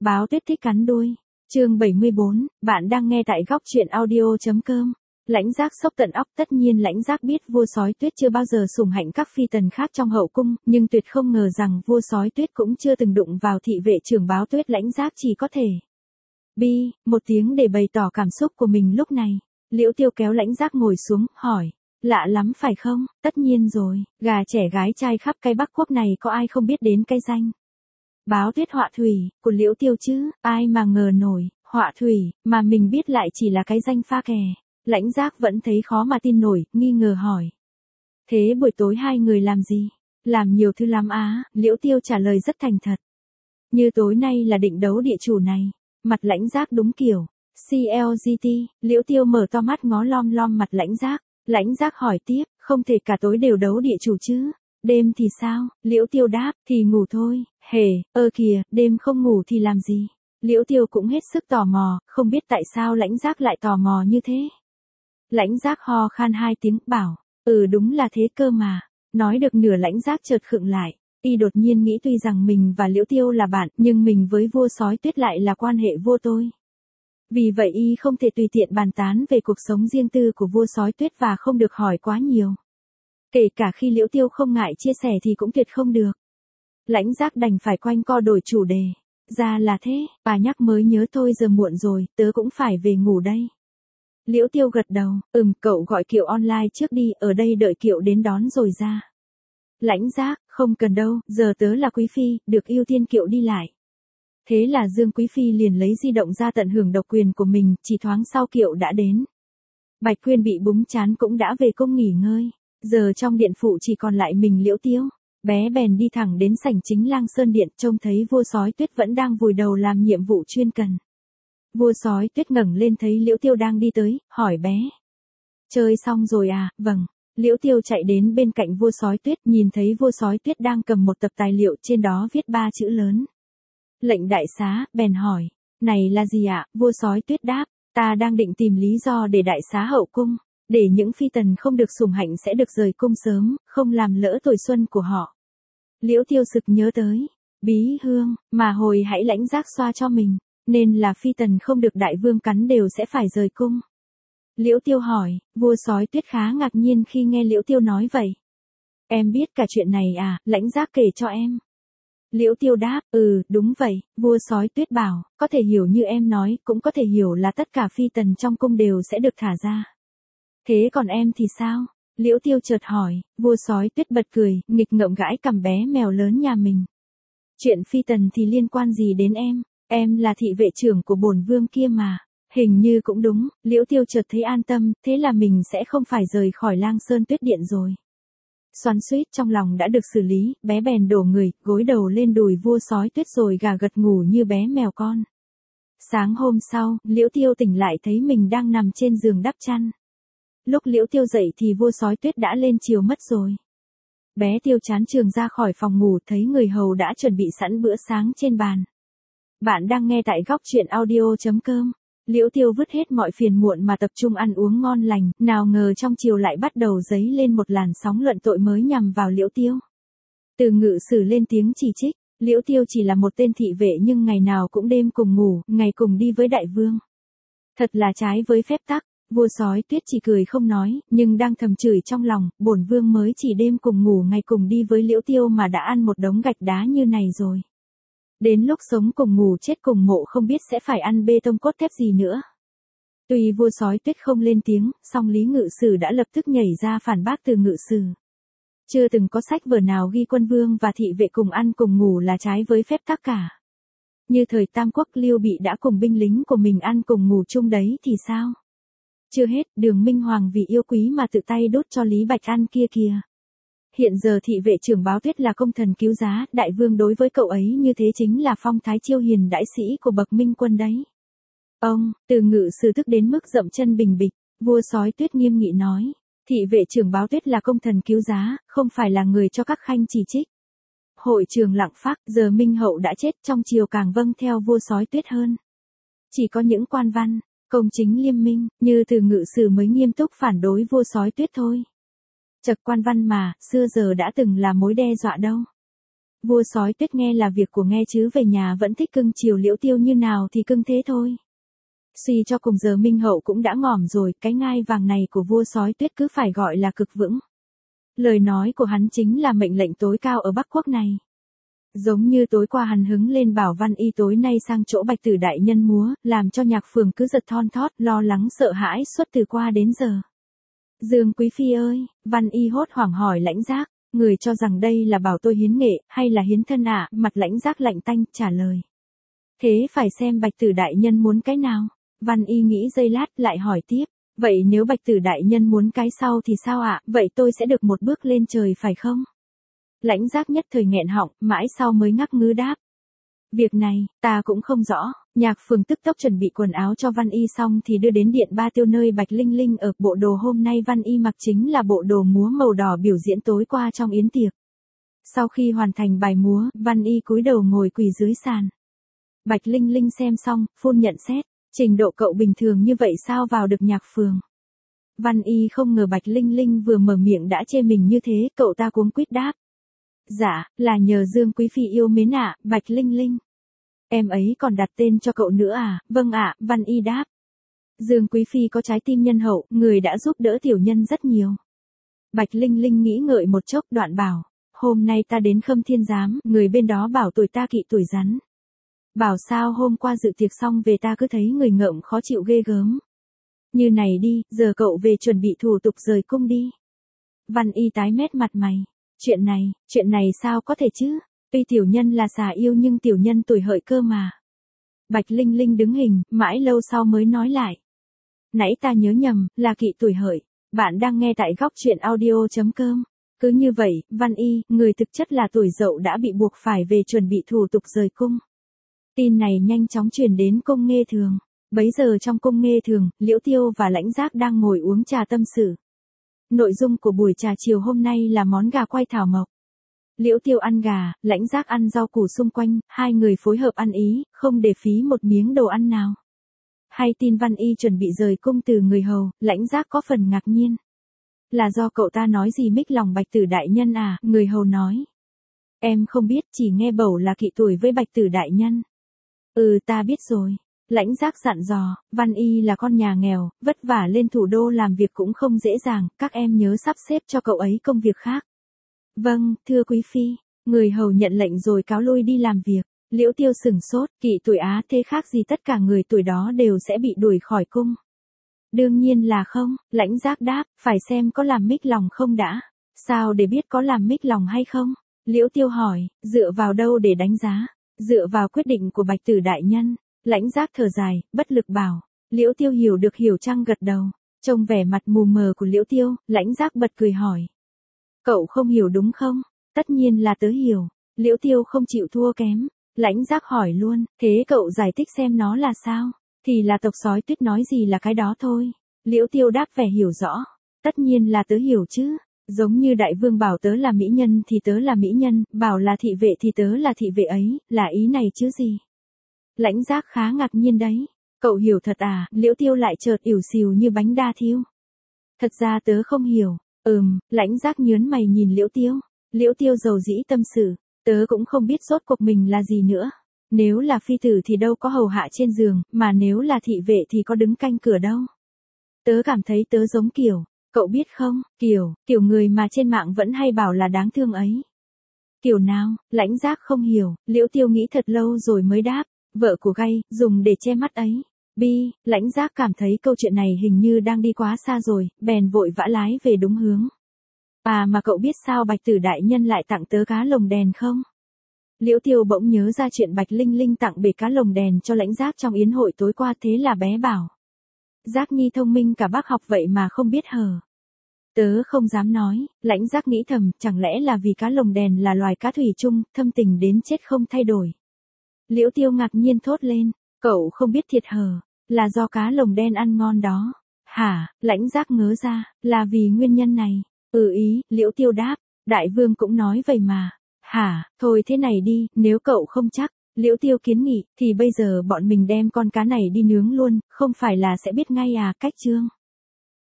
Báo Tuyết thích cắn đuôi. Chương 74, bạn đang nghe tại góc truyện audio.com. Lãnh Giác sốc tận óc, tất nhiên Lãnh Giác biết vua Sói Tuyết chưa bao giờ sủng hạnh các phi tần khác trong hậu cung, nhưng tuyệt không ngờ rằng vua Sói Tuyết cũng chưa từng đụng vào thị vệ trưởng Báo Tuyết. Lãnh Giác chỉ có thể một tiếng để bày tỏ cảm xúc của mình lúc này. Liễu Tiêu kéo Lãnh Giác ngồi xuống, hỏi, lạ lắm phải không? Tất nhiên rồi, gà trẻ gái trai khắp cái Bắc Quốc này có ai không biết đến cái danh Báo Tuyết họa thủy của Liễu Tiêu chứ? Ai mà ngờ nổi, họa thủy mà mình biết lại chỉ là cái danh pha kè. Lãnh Giác vẫn thấy khó mà tin nổi, nghi ngờ hỏi, thế buổi tối hai người làm gì? Làm nhiều thứ lắm á. Liễu Tiêu trả lời rất thành thật, như tối nay là định đấu địa chủ này. Mặt Lãnh Giác đúng kiểu CLGT. Liễu Tiêu mở to mắt ngó lom lom mặt Lãnh Giác. Lãnh Giác hỏi tiếp, không thể cả tối đều đấu địa chủ chứ? Đêm thì sao? Liễu Tiêu đáp, thì ngủ thôi. Kìa, đêm không ngủ thì làm gì? Liễu Tiêu cũng hết sức tò mò, không biết tại sao Lãnh Giác lại tò mò như thế. Lãnh Giác ho khan hai tiếng, bảo, đúng là thế cơ mà. Nói được nửa Lãnh Giác chợt khựng lại. Y đột nhiên nghĩ tuy rằng mình và Liễu Tiêu là bạn, nhưng mình với vua Sói Tuyết lại là quan hệ vô tôi. Vì vậy y không thể tùy tiện bàn tán về cuộc sống riêng tư của vua Sói Tuyết và không được hỏi quá nhiều. Kể cả khi Liễu Tiêu không ngại chia sẻ thì cũng tuyệt không được. Lãnh Giác đành phải quanh co đổi chủ đề. Ra là thế, bà nhắc mới nhớ thôi, giờ muộn rồi, tớ cũng phải về ngủ đây. Liễu Tiêu gật đầu, cậu gọi Kiệu online trước đi, ở đây đợi Kiệu đến đón rồi ra. Lãnh Giác, không cần đâu, giờ tớ là quý phi, được ưu tiên Kiệu đi lại. Thế là Dương Quý Phi liền lấy di động ra tận hưởng độc quyền của mình, chỉ thoáng sau Kiệu đã đến. Bạch Quyên bị búng chán cũng đã về cung nghỉ ngơi. Giờ trong điện phụ chỉ còn lại mình Liễu Tiêu. Bé bèn đi thẳng đến sảnh chính Lang Sơn Điện, trông thấy vua Sói Tuyết vẫn đang vùi đầu làm nhiệm vụ chuyên cần. Vua Sói Tuyết ngẩng lên thấy Liễu Tiêu đang đi tới, hỏi bé, chơi xong rồi à? Vâng. Liễu Tiêu chạy đến bên cạnh vua Sói Tuyết, nhìn thấy vua Sói Tuyết đang cầm một tập tài liệu, trên đó viết 3 chữ lớn, lệnh đại xá, bèn hỏi, này là gì ạ? Vua Sói Tuyết đáp, ta đang định tìm lý do để đại xá hậu cung, để những phi tần không được sủng hạnh sẽ được rời cung sớm, không làm lỡ tuổi xuân của họ. Liễu Tiêu sực nhớ tới Bí Hương, mà hồi hãy Lãnh Giác xoa cho mình, nên là phi tần không được đại vương cắn đều sẽ phải rời cung. Liễu Tiêu hỏi, vua Sói Tuyết khá ngạc nhiên khi nghe Liễu Tiêu nói vậy. Em biết cả chuyện này à? Lãnh Giác kể cho em. Liễu Tiêu đáp, đúng vậy. Vua Sói Tuyết bảo, có thể hiểu như em nói, cũng có thể hiểu là tất cả phi tần trong cung đều sẽ được thả ra. Thế còn em thì sao? Liễu Tiêu chợt hỏi. Vua Sói Tuyết bật cười, nghịch ngợm gãi cằm bé mèo lớn nhà mình. Chuyện phi tần thì liên quan gì đến em? Em là thị vệ trưởng của bổn vương kia mà. Hình như cũng đúng. Liễu Tiêu chợt thấy an tâm, thế là mình sẽ không phải rời khỏi Lang Sơn Tuyết Điện rồi. Xoắn xuýt trong lòng đã được xử lý, bé bèn đổ người, gối đầu lên đùi vua Sói Tuyết rồi gà gật ngủ như bé mèo con. Sáng hôm sau, Liễu Tiêu tỉnh lại thấy mình đang nằm trên giường đắp chăn. Lúc Liễu Tiêu dậy thì vua Sói Tuyết đã lên chiều mất rồi. Bé Tiêu chán trường ra khỏi phòng ngủ, thấy người hầu đã chuẩn bị sẵn bữa sáng trên bàn. Bạn đang nghe tại góc truyện audio.com. Liễu Tiêu vứt hết mọi phiền muộn mà tập trung ăn uống ngon lành, nào ngờ trong chiều lại bắt đầu dấy lên một làn sóng luận tội mới nhằm vào Liễu Tiêu. Từ ngự sử lên tiếng chỉ trích, Liễu Tiêu chỉ là một tên thị vệ nhưng ngày nào cũng đêm cùng ngủ, ngày cùng đi với đại vương. Thật là trái với phép tắc. Vua Sói Tuyết chỉ cười không nói, nhưng đang thầm chửi trong lòng, bổn vương mới chỉ đêm cùng ngủ ngày cùng đi với Liễu Tiêu mà đã ăn một đống gạch đá như này rồi. Đến lúc sống cùng ngủ chết cùng mộ không biết sẽ phải ăn bê tông cốt thép gì nữa. Tuy vua Sói Tuyết không lên tiếng, song Lý Ngự Sử đã lập tức nhảy ra phản bác từ ngự sử. Chưa từng có sách vở nào ghi quân vương và thị vệ cùng ăn cùng ngủ là trái với phép tắc cả. Như thời Tam Quốc Lưu Bị đã cùng binh lính của mình ăn cùng ngủ chung đấy thì sao? Chưa hết, Đường Minh Hoàng vì yêu quý mà tự tay đốt cho Lý Bạch ăn kia kìa. Hiện giờ thị vệ trưởng Báo Tuyết là công thần cứu giá, đại vương đối với cậu ấy như thế chính là phong thái chiêu hiền đại sĩ của bậc minh quân đấy. Ông, từ ngự sử tức đến mức dậm chân bình bịch, vua Sói Tuyết nghiêm nghị nói, thị vệ trưởng Báo Tuyết là công thần cứu giá, không phải là người cho các khanh chỉ trích. Hội trường lặng phác, giờ Minh Hậu đã chết, trong triều càng vâng theo vua Sói Tuyết hơn. Chỉ có những quan văn, công chính liêm minh, như từ ngự sử mới nghiêm túc phản đối vua Sói Tuyết thôi. Chật quan văn mà, xưa giờ đã từng là mối đe dọa đâu. Vua sói tuyết nghe là việc của nghe chứ về nhà vẫn thích cưng chiều Liễu Tiêu như nào thì cưng thế thôi. Suy cho cùng giờ Minh Hậu cũng đã ngỏm rồi, cái ngai vàng này của vua sói tuyết cứ phải gọi là cực vững. Lời nói của hắn chính là mệnh lệnh tối cao ở Bắc Quốc này. Giống như tối qua hắn hứng lên bảo Văn Y tối nay sang chỗ Bạch Tử đại nhân múa, làm cho Nhạc Phường cứ giật thon thót, lo lắng sợ hãi suốt từ qua đến giờ. Dương Quý Phi ơi, Văn Y hốt hoảng hỏi Lãnh Giác, người cho rằng đây là bảo tôi hiến nghệ, hay là hiến thân ạ? Mặt Lãnh Giác lạnh tanh, trả lời. Thế phải xem Bạch Tử đại nhân muốn cái nào? Văn Y nghĩ giây lát, lại hỏi tiếp. Vậy nếu Bạch Tử đại nhân muốn cái sau thì sao ạ? Vậy tôi sẽ được một bước lên trời phải không? Lãnh Giác nhất thời nghẹn họng, mãi sau mới ngắc ngứ đáp. Việc này, ta cũng không rõ. Nhạc Phường tức tốc chuẩn bị quần áo cho Văn Y xong thì đưa đến điện Ba Tiêu nơi Bạch Linh Linh ở. Bộ đồ hôm nay Văn Y mặc chính là bộ đồ múa màu đỏ biểu diễn tối qua trong yến tiệc. Sau khi hoàn thành bài múa, Văn Y cúi đầu ngồi quỳ dưới sàn. Bạch Linh Linh xem xong, phun nhận xét. Trình độ cậu bình thường như vậy sao vào được Nhạc Phường? Văn Y không ngờ Bạch Linh Linh vừa mở miệng đã chê mình như thế, cậu ta cuống quýt đáp. Dạ, là nhờ Dương Quý Phi yêu mến ạ, Bạch Linh Linh. Em ấy còn đặt tên cho cậu nữa à? Vâng ạ, Văn Y đáp. Dương Quý Phi có trái tim nhân hậu, người đã giúp đỡ tiểu nhân rất nhiều. Bạch Linh Linh nghĩ ngợi một chốc đoạn bảo. Hôm nay ta đến Khâm Thiên Giám, người bên đó bảo tuổi ta kỵ tuổi rắn. Bảo sao hôm qua dự tiệc xong về ta cứ thấy người ngợm khó chịu ghê gớm. Như này đi, giờ cậu về chuẩn bị thủ tục rời cung đi. Văn Y tái mét mặt mày. Chuyện này sao có thể chứ? Tuy tiểu nhân là xà yêu nhưng tiểu nhân tuổi hợi cơ mà. Bạch Linh Linh đứng hình, mãi lâu sau mới nói lại. Nãy ta nhớ nhầm, là kỵ tuổi hợi. Bạn đang nghe tại góc truyện audio.com. Cứ như vậy, Văn Y, người thực chất là tuổi dậu đã bị buộc phải về chuẩn bị thủ tục rời cung. Tin này nhanh chóng truyền đến cung Nghê Thường. Bấy giờ trong cung Nghê Thường, Liễu Tiêu và Lãnh Giác đang ngồi uống trà tâm sự. Nội dung của buổi trà chiều hôm nay là món gà quay thảo mộc. Liễu Tiêu ăn gà, Lãnh Giác ăn rau củ xung quanh, hai người phối hợp ăn ý, không để phí một miếng đồ ăn nào. Hay tin Văn Y chuẩn bị rời cung từ người hầu, Lãnh Giác có phần ngạc nhiên. Là do cậu ta nói gì mích lòng Bạch Tử đại nhân à? Người hầu nói. Em không biết, chỉ nghe bầu là kỵ tuổi với Bạch Tử đại nhân. Ta biết rồi. Lãnh Giác dặn dò, Văn Y là con nhà nghèo, vất vả lên thủ đô làm việc cũng không dễ dàng, các em nhớ sắp xếp cho cậu ấy công việc khác. Vâng, thưa quý phi. Người hầu nhận lệnh rồi cáo lui đi làm việc. Liễu Tiêu sửng sốt, kỵ tuổi Á thế khác gì tất cả người tuổi đó đều sẽ bị đuổi khỏi cung. Đương nhiên là không, Lãnh Giác đáp, phải xem có làm mích lòng không đã. Sao để biết có làm mích lòng hay không? Liễu Tiêu hỏi, dựa vào đâu để đánh giá? Dựa vào quyết định của Bạch Tử đại nhân. Lãnh Giác thở dài, bất lực bảo. Liễu Tiêu hiểu được hiểu chăng gật đầu. Trông vẻ mặt mù mờ của Liễu Tiêu, Lãnh Giác bật cười hỏi. Cậu không hiểu đúng không? Tất nhiên là tớ hiểu. Liễu Tiêu không chịu thua kém. Lãnh Giác hỏi luôn, thế cậu giải thích xem nó là sao? Thì là tộc sói tuyết nói gì là cái đó thôi. Liễu Tiêu đáp vẻ hiểu rõ. Tất nhiên là tớ hiểu chứ. Giống như đại vương bảo tớ là mỹ nhân thì tớ là mỹ nhân, bảo là thị vệ thì tớ là thị vệ ấy, là ý này chứ gì. Lãnh Giác khá ngạc nhiên đấy. Cậu hiểu thật à? Liễu Tiêu lại chợt ỉu xìu như bánh đa thiêu. Thật ra tớ không hiểu. Lãnh Giác nhớn mày nhìn Liễu Tiêu. Liễu Tiêu dầu dĩ tâm sự. Tớ cũng không biết rốt cuộc mình là gì nữa. Nếu là phi tử thì đâu có hầu hạ trên giường, mà nếu là thị vệ thì có đứng canh cửa đâu. Tớ cảm thấy tớ giống Kiều. Cậu biết không, kiểu người mà trên mạng vẫn hay bảo là đáng thương ấy. Kiểu nào? Lãnh Giác không hiểu, Liễu Tiêu nghĩ thật lâu rồi mới đáp. Vợ của gay, dùng để che mắt ấy. Lãnh Giác cảm thấy câu chuyện này hình như đang đi quá xa rồi, bèn vội vã lái về đúng hướng. Mà cậu biết sao Bạch Tử đại nhân lại tặng tớ cá lồng đèn không? Liễu Tiêu bỗng nhớ ra chuyện Bạch Linh Linh tặng bể cá lồng đèn cho Lãnh Giác trong yến hội tối qua, thế là bé bảo. Giác nhi thông minh cả bác học vậy mà không biết hờ. Tớ không dám nói, Lãnh Giác nghĩ thầm, chẳng lẽ là vì cá lồng đèn là loài cá thủy chung, thâm tình đến chết không thay đổi. Liễu Tiêu ngạc nhiên thốt lên, cậu không biết thiệt hờ, là do cá lồng đen ăn ngon đó. Hả? Lãnh Giác ngớ ra, là vì nguyên nhân này. Liễu Tiêu đáp, đại vương cũng nói vậy mà. Hả? Thôi thế này đi, nếu cậu không chắc, Liễu Tiêu kiến nghị, thì bây giờ bọn mình đem con cá này đi nướng luôn, không phải là sẽ biết ngay à? Cách chương.